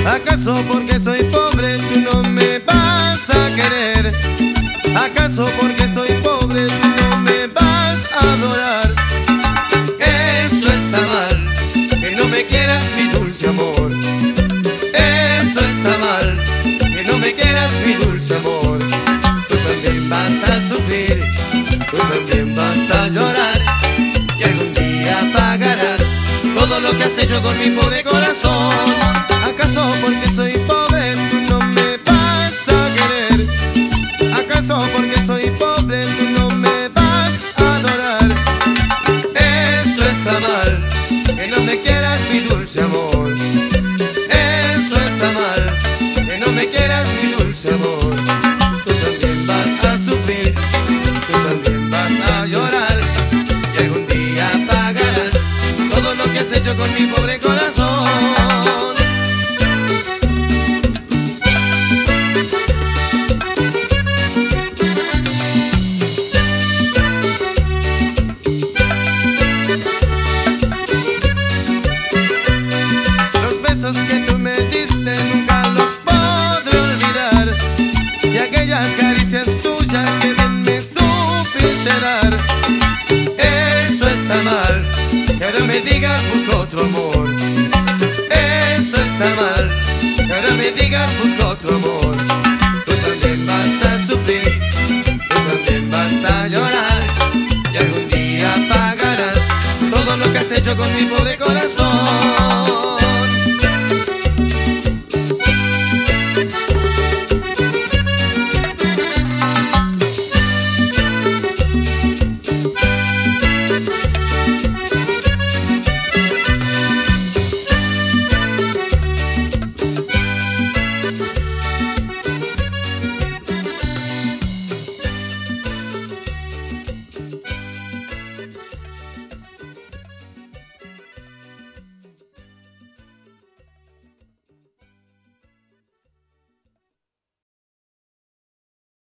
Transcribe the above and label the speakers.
Speaker 1: ¿Acaso porque soy pobre tú no me vas a querer? ¿Acaso porque soy pobre tú no me vas a adorar? Eso está mal, que no me quieras mi dulce amor. Eso está mal, que no me quieras mi dulce amor. Tú también vas a sufrir, tú también vas a llorar, y algún día pagarás todo lo que has hecho con mi pobre corazón. ¿Acaso porque soy pobre tú no me vas a querer? ¿Acaso porque soy pobre tú no me vas a adorar? Eso está mal, que no me quieras mi dulce amor. Eso está mal, que no me quieras mi dulce amor. Tú también vas a sufrir, tú también vas a llorar, y algún día pagarás todo lo que has hecho con mi pobre corazón. Los besos que tú me diste nunca los podré olvidar, y aquellas caricias tuyas que bien me supiste dar. Eso está mal, que ahora me digas busco otro amor. Eso está mal, que ahora me digas busco otro amor.